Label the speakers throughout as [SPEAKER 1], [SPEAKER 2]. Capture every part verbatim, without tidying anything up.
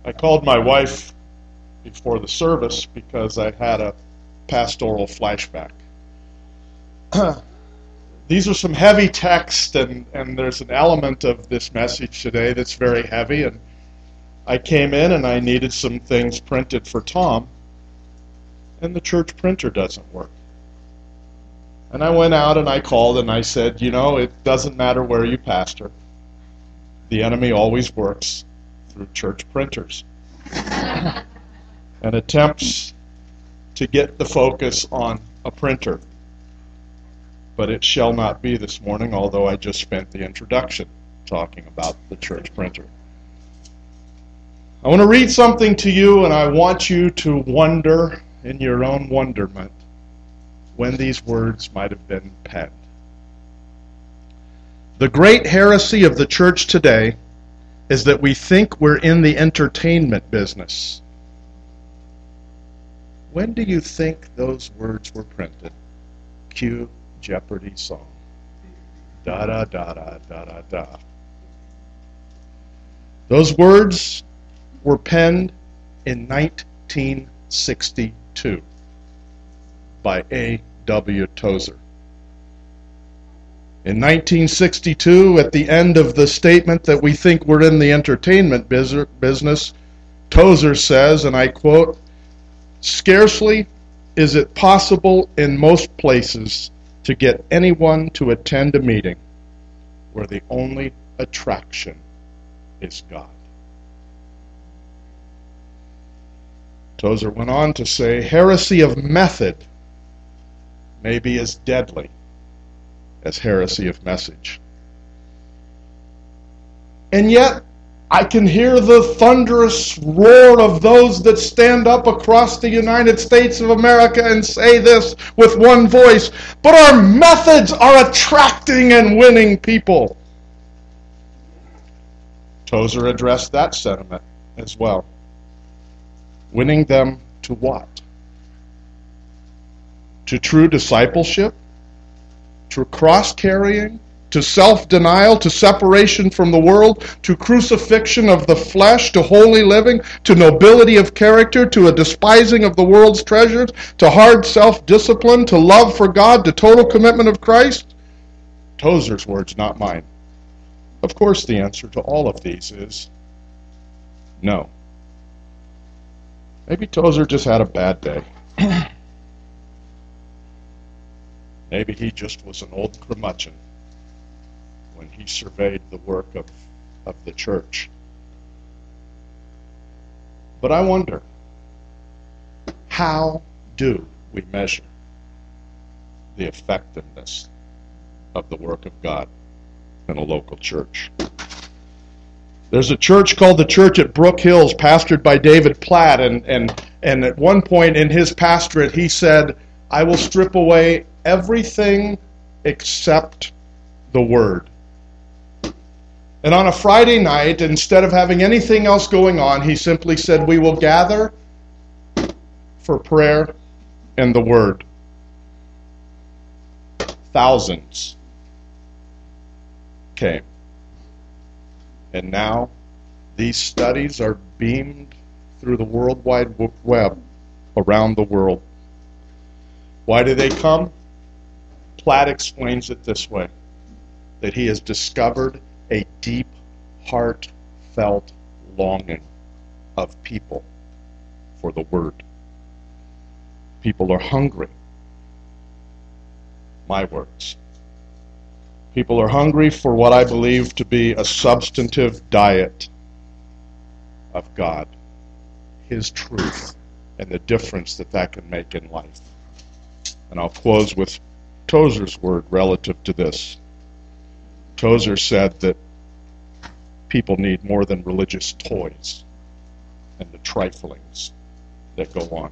[SPEAKER 1] I called my wife before the service because I had a pastoral flashback. These are some heavy text, and, and there's an element of this message today that's very heavy, and I came in and I needed some things printed for Tom, and the church printer doesn't work. And I went out and I called and I said, you know, it doesn't matter where you pastor. The enemy always works through church printers and attempts to get the focus on a printer. But it shall not be this morning, although I just spent the introduction talking about the church printer. I want to read something to you, and I want you to wonder in your own wonderment when these words might have been penned. The great heresy of the church today is that we think we're in the entertainment business. When do you think those words were printed? Cue Jeopardy song. Da da da da da da da. Those words were penned in nineteen sixty-two by A W Tozer. In nineteen sixty-two, at the end of the statement that we think we're in the entertainment business, Tozer says, and I quote, "Scarcely is it possible in most places to get anyone to attend a meeting where the only attraction is God." Tozer went on to say, heresy of method may be as deadly as heresy of message. And yet, I can hear the thunderous roar of those that stand up across the United States of America and say this with one voice, but our methods are attracting and winning people. Tozer addressed that sentiment as well. Winning them to what? To true discipleship? To cross-carrying? To self-denial, to separation from the world, to crucifixion of the flesh, to holy living, to nobility of character, to a despising of the world's treasures, to hard self-discipline, to love for God, to total commitment of Christ? Tozer's words, not mine. Of course, the answer to all of these is no. Maybe Tozer just had a bad day. Maybe he just was an old curmudgeon when he surveyed the work of, of the church. But I wonder, how do we measure the effectiveness of the work of God in a local church? There's a church called the Church at Brook Hills, pastored by David Platt, and, and, and at one point in his pastorate he said, I will strip away everything except the Word. And on a Friday night, instead of having anything else going on, he simply said, we will gather for prayer and the Word. Thousands came. And now these studies are beamed through the World Wide Web around the world. Why do they come? Platt explains it this way, that he has discovered a deep, heartfelt longing of people for the Word. People are hungry. My words. People are hungry for what I believe to be a substantive diet of God, His truth, and the difference that that can make in life. And I'll close with Tozer's word relative to this. Tozer said that people need more than religious toys and the triflings that go on.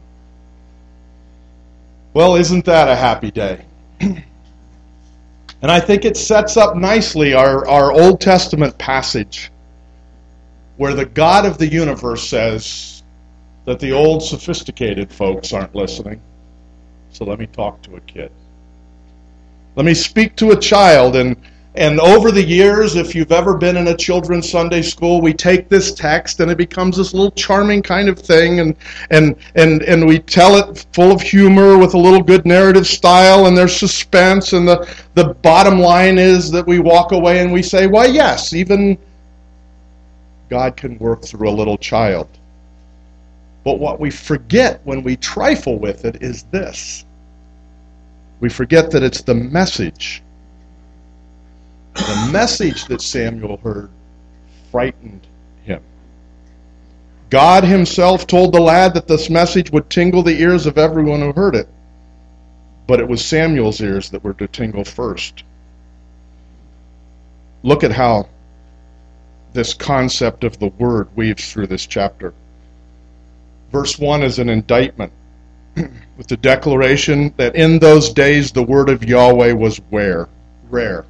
[SPEAKER 1] Well, isn't that a happy day? And I think it sets up nicely our, our Old Testament passage where the God of the universe says that the old sophisticated folks aren't listening. So let me talk to a kid. Let me speak to a child, and And over the years, if you've ever been in a children's Sunday school, we take this text and it becomes this little charming kind of thing, and and and and we tell it full of humor with a little good narrative style, and there's suspense, and the, the bottom line is that we walk away and we say, why, yes, even God can work through a little child. But what we forget when we trifle with it is this. We forget that it's the message. The message that Samuel heard frightened him. God himself told the lad that this message would tingle the ears of everyone who heard it. But it was Samuel's ears that were to tingle first. Look at how this concept of the word weaves through this chapter. Verse one is an indictment with the declaration that in those days the word of Yahweh was rare. Rare.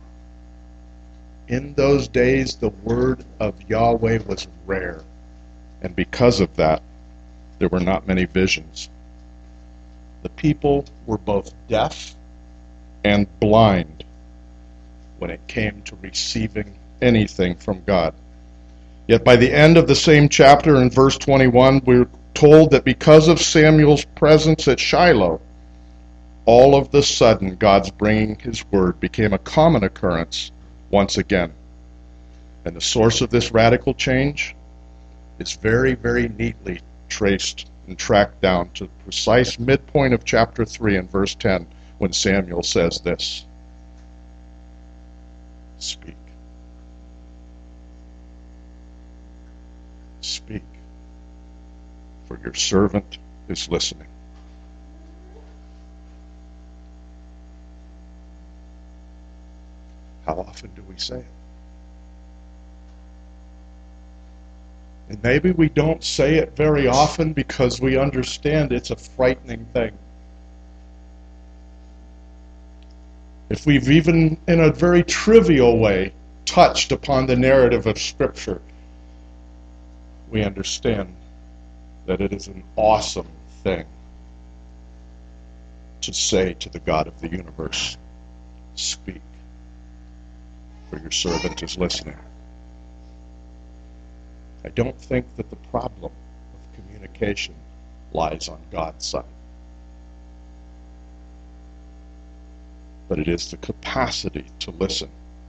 [SPEAKER 1] In those days, the word of Yahweh was rare. And because of that, there were not many visions. The people were both deaf and blind when it came to receiving anything from God. Yet by the end of the same chapter, in verse twenty-one, we're told that because of Samuel's presence at Shiloh, all of the sudden, God's bringing his word became a common occurrence once again. And the source of this radical change is very, very neatly traced and tracked down to the precise midpoint of chapter three and verse ten, when Samuel says this: Speak. Speak, for your servant is listening. How often do we say it? And maybe we don't say it very often because we understand it's a frightening thing. If we've even, in a very trivial way, touched upon the narrative of Scripture, we understand that it is an awesome thing to say to the God of the universe, speak, for your servant is listening. I don't think that the problem of communication lies on God's side, but it is the capacity to listen.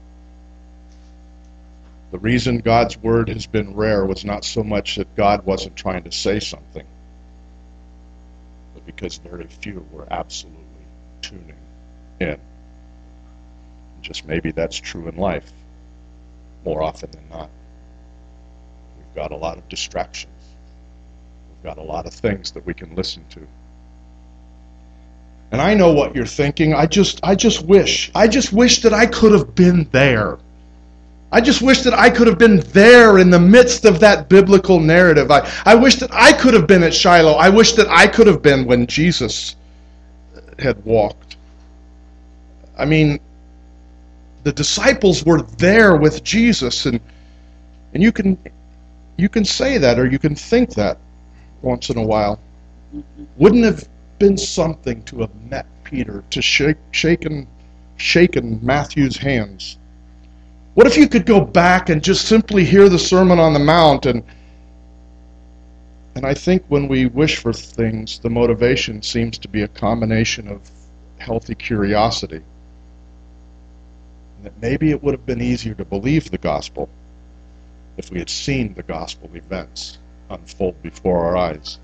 [SPEAKER 1] The reason God's word has been rare was not so much that God wasn't trying to say something, but because very few were absolutely tuning in. Just maybe that's true in life more often than not. We've got a lot of distractions. We've got a lot of things that we can listen to. And I know what you're thinking. I just I just wish. I just wish that I could have been there. I just wish that I could have been there in the midst of that biblical narrative. I, I wish that I could have been at Shiloh. I wish that I could have been when Jesus had walked. I mean, the disciples were there with Jesus, and and you can you can say that, or you can think that once in a while. Wouldn't have been something to have met Peter, to shake shaken shaken Matthew's hands? What if you could go back and just simply hear the Sermon on the Mount? And and I think when we wish for things, the motivation seems to be a combination of healthy curiosity. And that maybe it would have been easier to believe the gospel if we had seen the gospel events unfold before our eyes.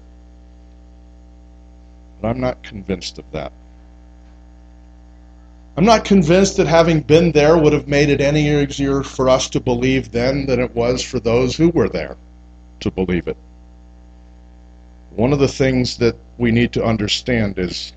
[SPEAKER 1] But I'm not convinced of that. I'm not convinced that having been there would have made it any easier for us to believe then than it was for those who were there to believe it. One of the things that we need to understand is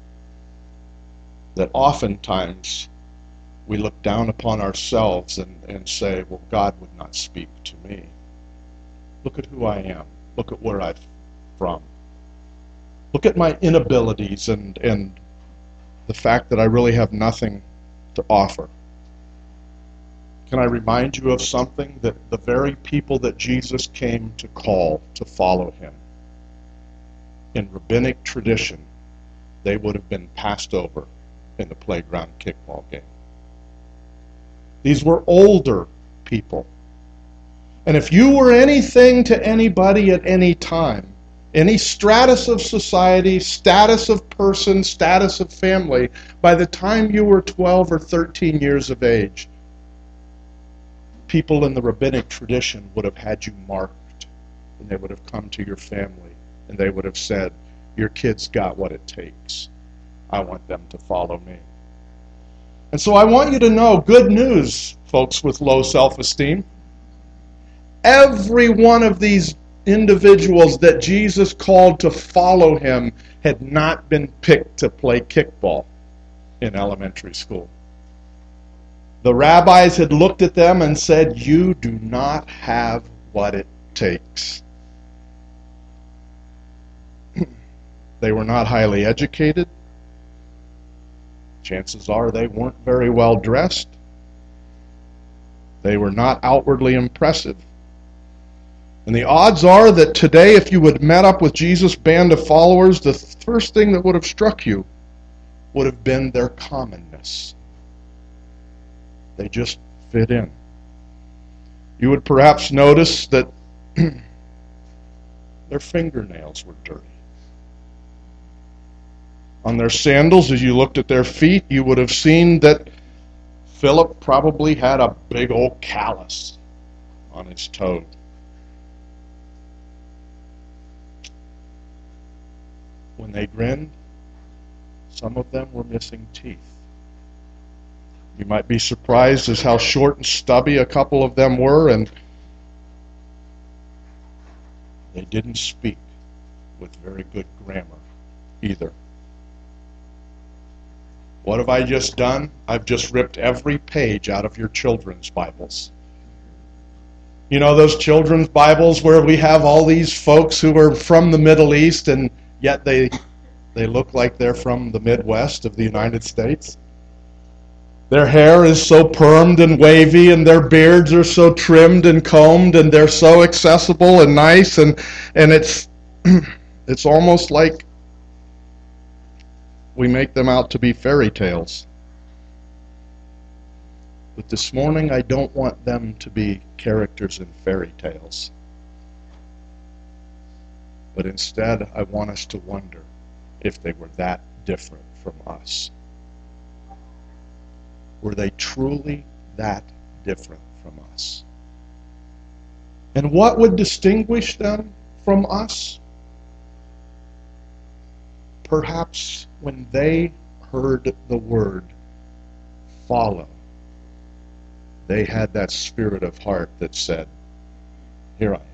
[SPEAKER 1] that oftentimes we look down upon ourselves and, and say, well, God would not speak to me. Look at who I am. Look at where I'm from. Look at my inabilities and, and the fact that I really have nothing to offer. Can I remind you of something? That the very people that Jesus came to call to follow him, in rabbinic tradition, they would have been passed over in the playground kickball game. These were older people. And if you were anything to anybody at any time, any stratus of society, status of person, status of family, by the time you were twelve or thirteen years of age, people in the rabbinic tradition would have had you marked, and they would have come to your family, and they would have said, your kid's got what it takes. I want them to follow me. And so I want you to know, good news, folks with low self-esteem. Every one of these individuals that Jesus called to follow him had not been picked to play kickball in elementary school. The rabbis had looked at them and said, you do not have what it takes. They were not highly educated. Chances are they weren't very well dressed. They were not outwardly impressive. And the odds are that today, if you had met up with Jesus' band of followers, the first thing that would have struck you would have been their commonness. They just fit in. You would perhaps notice that their fingernails were dirty. On their sandals, as you looked at their feet, you would have seen that Philip probably had a big old callus on his toe. When they grinned, some of them were missing teeth. You might be surprised as how short and stubby a couple of them were, and they didn't speak with very good grammar either. What have I just done? I've just ripped every page out of your children's Bibles. You know those children's Bibles where we have all these folks who are from the Middle East and yet they they look like they're from the Midwest of the United States? Their hair is so permed and wavy, and their beards are so trimmed and combed, and they're so accessible and nice, and and it's it's almost like we make them out to be fairy tales. But this morning, I don't want them to be characters in fairy tales. But instead, I want us to wonder if they were that different from us. Were they truly that different from us? And what would distinguish them from us? Perhaps when they heard the word follow, they had that spirit of heart that said, here I am.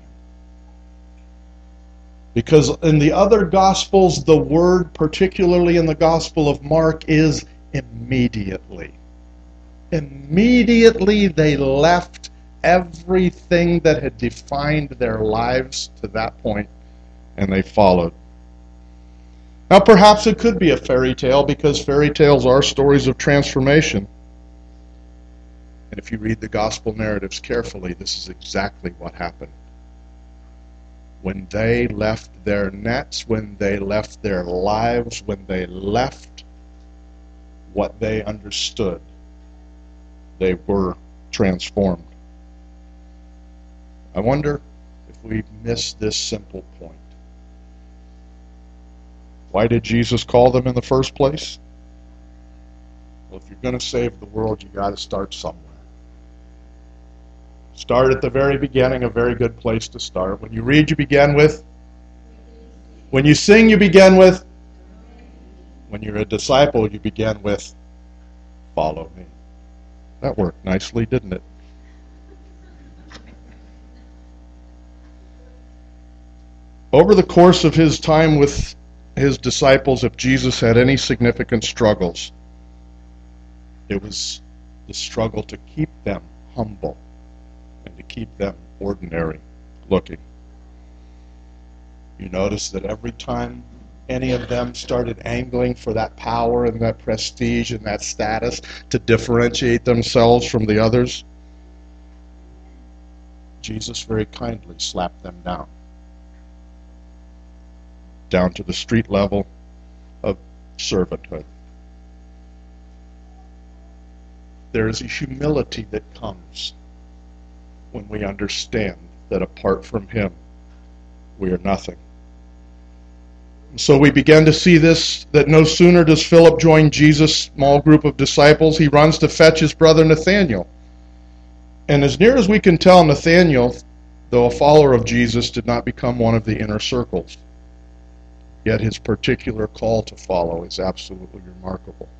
[SPEAKER 1] Because in the other Gospels, the word, particularly in the Gospel of Mark, is immediately. Immediately they left everything that had defined their lives to that point, and they followed. Now perhaps it could be a fairy tale, because fairy tales are stories of transformation. And if you read the gospel narratives carefully, this is exactly what happened. When they left their nets, when they left their lives, when they left what they understood, they were transformed. I wonder if we miss this simple point. Why did Jesus call them in the first place? Well, if you're going to save the world, you got to start somewhere. Start at the very beginning, a very good place to start. When you read, you begin with. When you sing, you begin with. When you're a disciple, you begin with, follow me. That worked nicely, didn't it? Over the course of his time with his disciples, if Jesus had any significant struggles, it was the struggle to keep them humble and to keep them ordinary looking. You notice that every time any of them started angling for that power and that prestige and that status to differentiate themselves from the others, Jesus very kindly slapped them down. Down to the street level of servanthood. there is a humility that comes when we understand that apart from him, we are nothing. And so we begin to see this, that no sooner does Philip join Jesus' small group of disciples, he runs to fetch his brother Nathanael. And as near as we can tell, Nathanael, though a follower of Jesus, did not become one of the inner circles. Yet his particular call to follow is absolutely remarkable.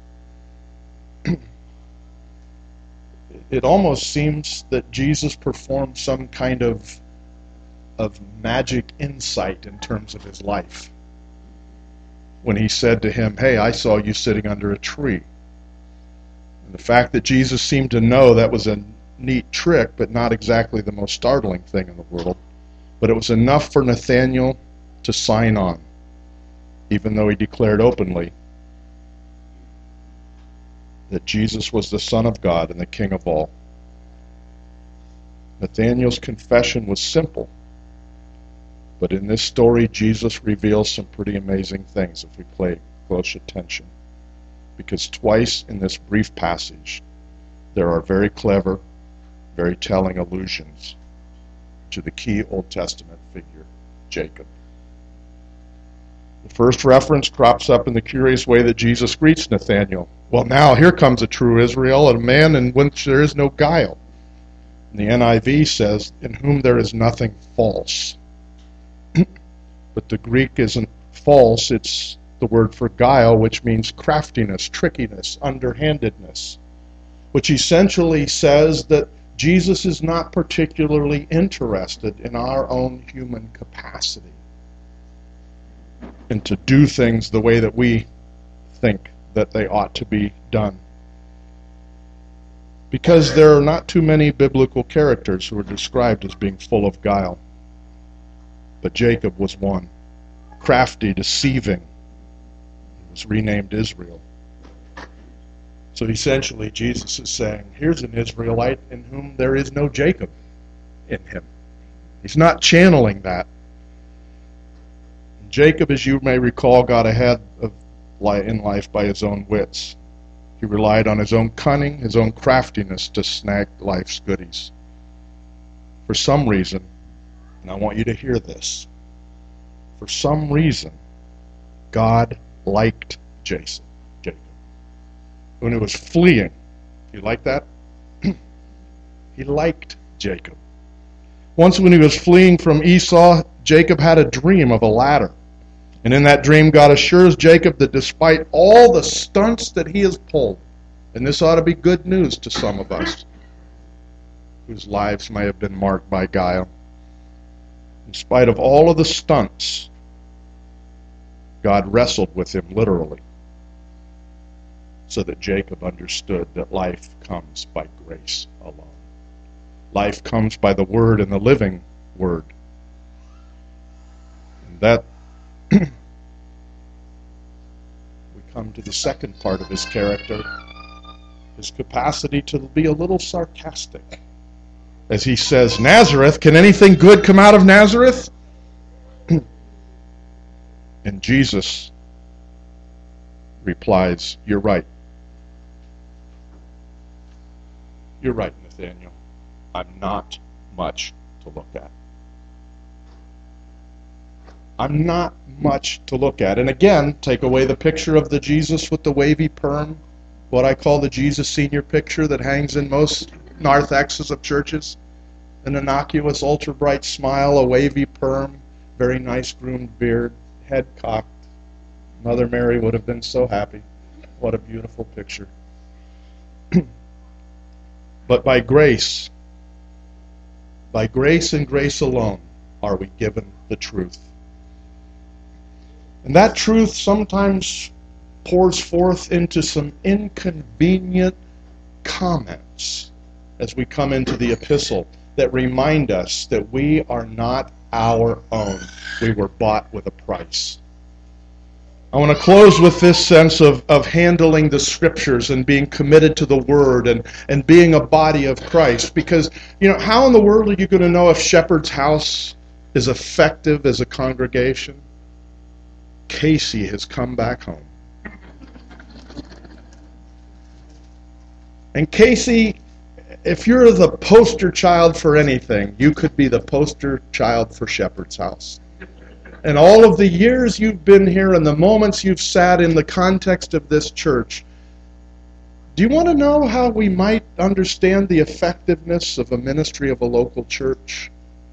[SPEAKER 1] It almost seems that Jesus performed some kind of, of magic insight in terms of his life when he said to him, "Hey, I saw you sitting under a tree." And the fact that Jesus seemed to know that was a neat trick, but not exactly the most startling thing in the world. But it was enough for Nathanael to sign on, even though he declared openly that Jesus was the Son of God and the King of all. Nathanael's confession was simple, but in this story, Jesus reveals some pretty amazing things if we pay close attention. Because twice in this brief passage, there are very clever, very telling allusions to the key Old Testament figure, Jacob. The first reference crops up in the curious way that Jesus greets Nathanael. Well, now here comes a true Israel, a man in which there is no guile. And the N I V says, in whom there is nothing false. But the Greek isn't false, it's the word for guile, which means craftiness, trickiness, underhandedness, which essentially says that Jesus is not particularly interested in our own human capacity and to do things the way that we think that they ought to be done. Because there are not too many biblical characters who are described as being full of guile. But Jacob was one. Crafty, deceiving. He was renamed Israel. So essentially Jesus is saying, here's an Israelite in whom there is no Jacob in him. He's not channeling that. Jacob, as you may recall, got ahead of in life by his own wits. He relied on his own cunning, his own craftiness to snag life's goodies. For some reason, and I want you to hear this, for some reason, God liked Jason, Jacob. When he was fleeing, you like that? He liked Jacob. Once when he was fleeing from Esau, Jacob had a dream of a ladder. And in that dream, God assures Jacob that despite all the stunts that he has pulled, and this ought to be good news to some of us whose lives may have been marked by guile, in spite of all of the stunts, God wrestled with him literally, so that Jacob understood that life comes by grace alone. Life comes by the Word and the living Word. And that we come to the second part of his character, his capacity to be a little sarcastic. As he says, Nazareth, can anything good come out of Nazareth? And Jesus replies, you're right. You're right, Nathanael. I'm not much to look at. I'm not much to look at. And again, take away the picture of the Jesus with the wavy perm, what I call the Jesus senior picture that hangs in most narthexes of churches. An innocuous, ultra-bright smile, a wavy perm, very nice groomed beard, head cocked. Mother Mary would have been so happy. What a beautiful picture. But by grace, by grace and grace alone, are we given the truth. And that truth sometimes pours forth into some inconvenient comments as we come into the epistle that remind us that we are not our own. We were bought with a price. I want to close with this sense of, of handling the Scriptures and being committed to the Word and, and being a body of Christ. Because, you know, how in the world are you going to know if Shepherd's House is effective as a congregation? Casey has come back home. And Casey, if you're the poster child for anything, you could be the poster child for Shepherd's House. And all of the years you've been here and the moments you've sat in the context of this church, do you want to know how we might understand the effectiveness of a ministry of a local church?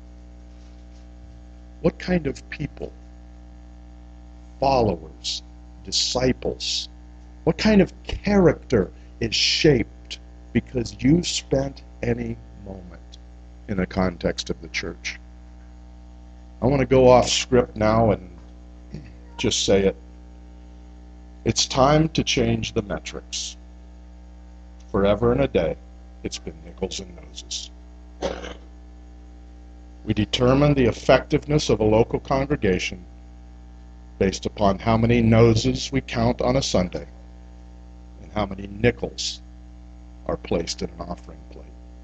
[SPEAKER 1] What kind of people? Followers, disciples. What kind of character is shaped because you spent any moment in the context of the church? I want to go off script now and just say it. It's time to change the metrics. Forever and a day, it's been nickels and noses. We determine the effectiveness of a local congregation based upon how many noses we count on a Sunday and how many nickels are placed in an offering plate.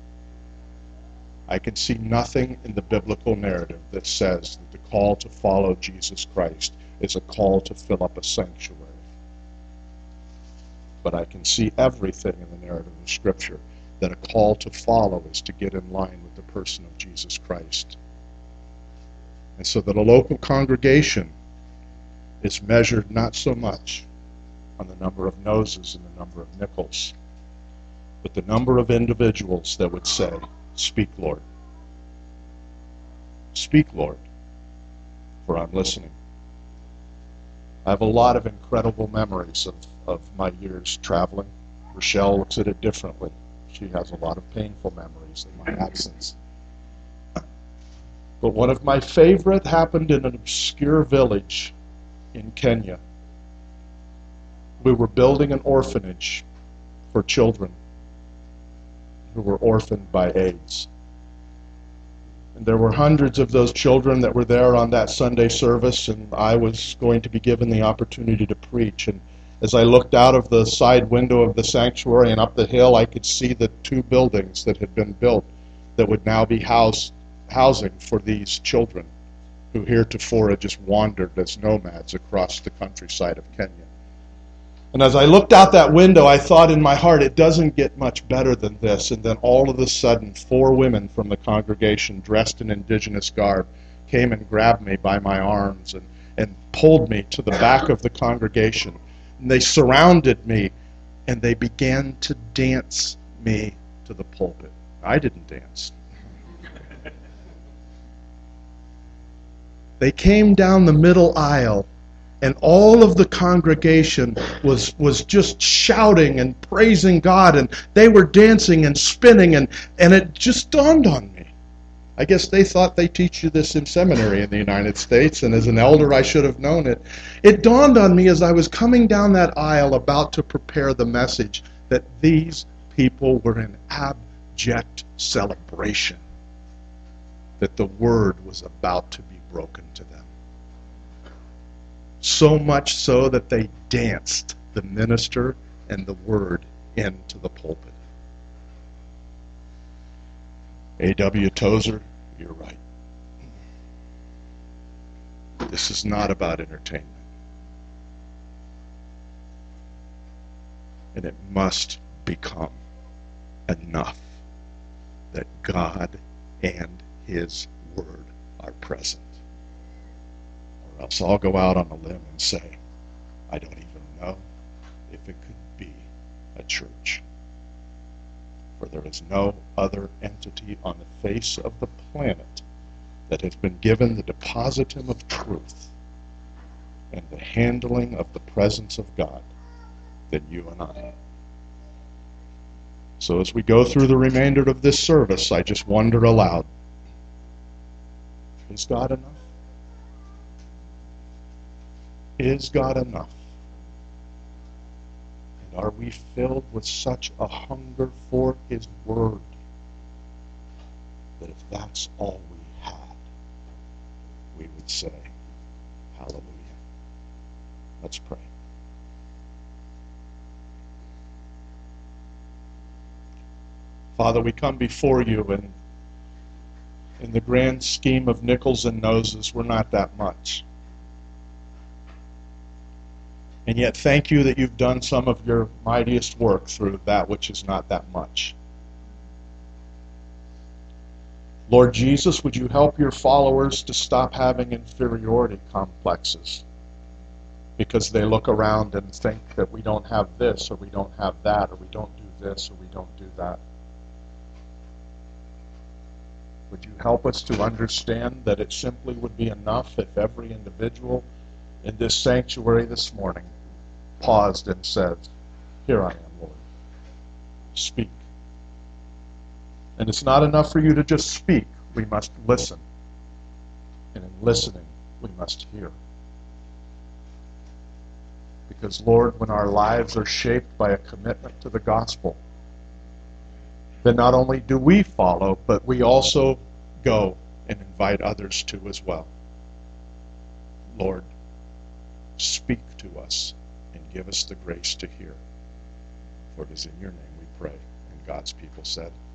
[SPEAKER 1] I can see nothing in the biblical narrative that says that the call to follow Jesus Christ is a call to fill up a sanctuary. But I can see everything in the narrative of Scripture that a call to follow is to get in line with the person of Jesus Christ. And so that a local congregation is measured not so much on the number of noses and the number of nickels, but the number of individuals that would say, "Speak, Lord. Speak, Lord, for I'm listening." I have a lot of incredible memories of, of my years traveling. Rochelle looks at it differently. She has a lot of painful memories of my absence. But one of my favorite happened in an obscure village in Kenya. We were building an orphanage for children who were orphaned by AIDS. And there were hundreds of those children that were there on that Sunday service, and I was going to be given the opportunity to preach. And as I looked out of the side window of the sanctuary and up the hill, I could see the two buildings that had been built that would now be house, housing for these children who heretofore had just wandered as nomads across the countryside of Kenya. And as I looked out that window, I thought in my heart, it doesn't get much better than this. And then all of a sudden, four women from the congregation dressed in indigenous garb came and grabbed me by my arms and, and pulled me to the back of the congregation. And they surrounded me, and they began to dance me to the pulpit. I didn't dance. They came down the middle aisle, and all of the congregation was was just shouting and praising God, and they were dancing and spinning, and, and it just dawned on me. I guess they thought they teach you this in seminary in the United States, and as an elder I should have known it. It dawned on me as I was coming down that aisle about to prepare the message that these people were in abject celebration, that the word was about to be broken to them. So much so that they danced the minister and the word into the pulpit. A W Tozer, you're right. This is not about entertainment. And it must become enough that God and His Word are present. Or else I'll go out on a limb and say, I don't even know if it could be a church. For there is no other entity on the face of the planet that has been given the depositum of truth and the handling of the presence of God than you and I. So as we go through the remainder of this service, I just wonder aloud, is God enough? Is God enough? And are we filled with such a hunger for His Word that if that's all we had, we would say, hallelujah. Let's pray. Father, we come before you, and in the grand scheme of nickels and noses, we're not that much. And yet thank you that you've done some of your mightiest work through that which is not that much. Lord Jesus, would you help your followers to stop having inferiority complexes? Because they look around and think that we don't have this, or we don't have that, or we don't do this, or we don't do that. Would you help us to understand that it simply would be enough if every individual in this sanctuary this morning paused and said, "Here I am, Lord. Speak." And it's not enough for you to just speak. We must listen. And in listening, we must hear. Because, Lord, when our lives are shaped by a commitment to the gospel, then not only do we follow, but we also go and invite others to as well. Lord, speak to us and give us the grace to hear. For it is in your name we pray. And God's people said,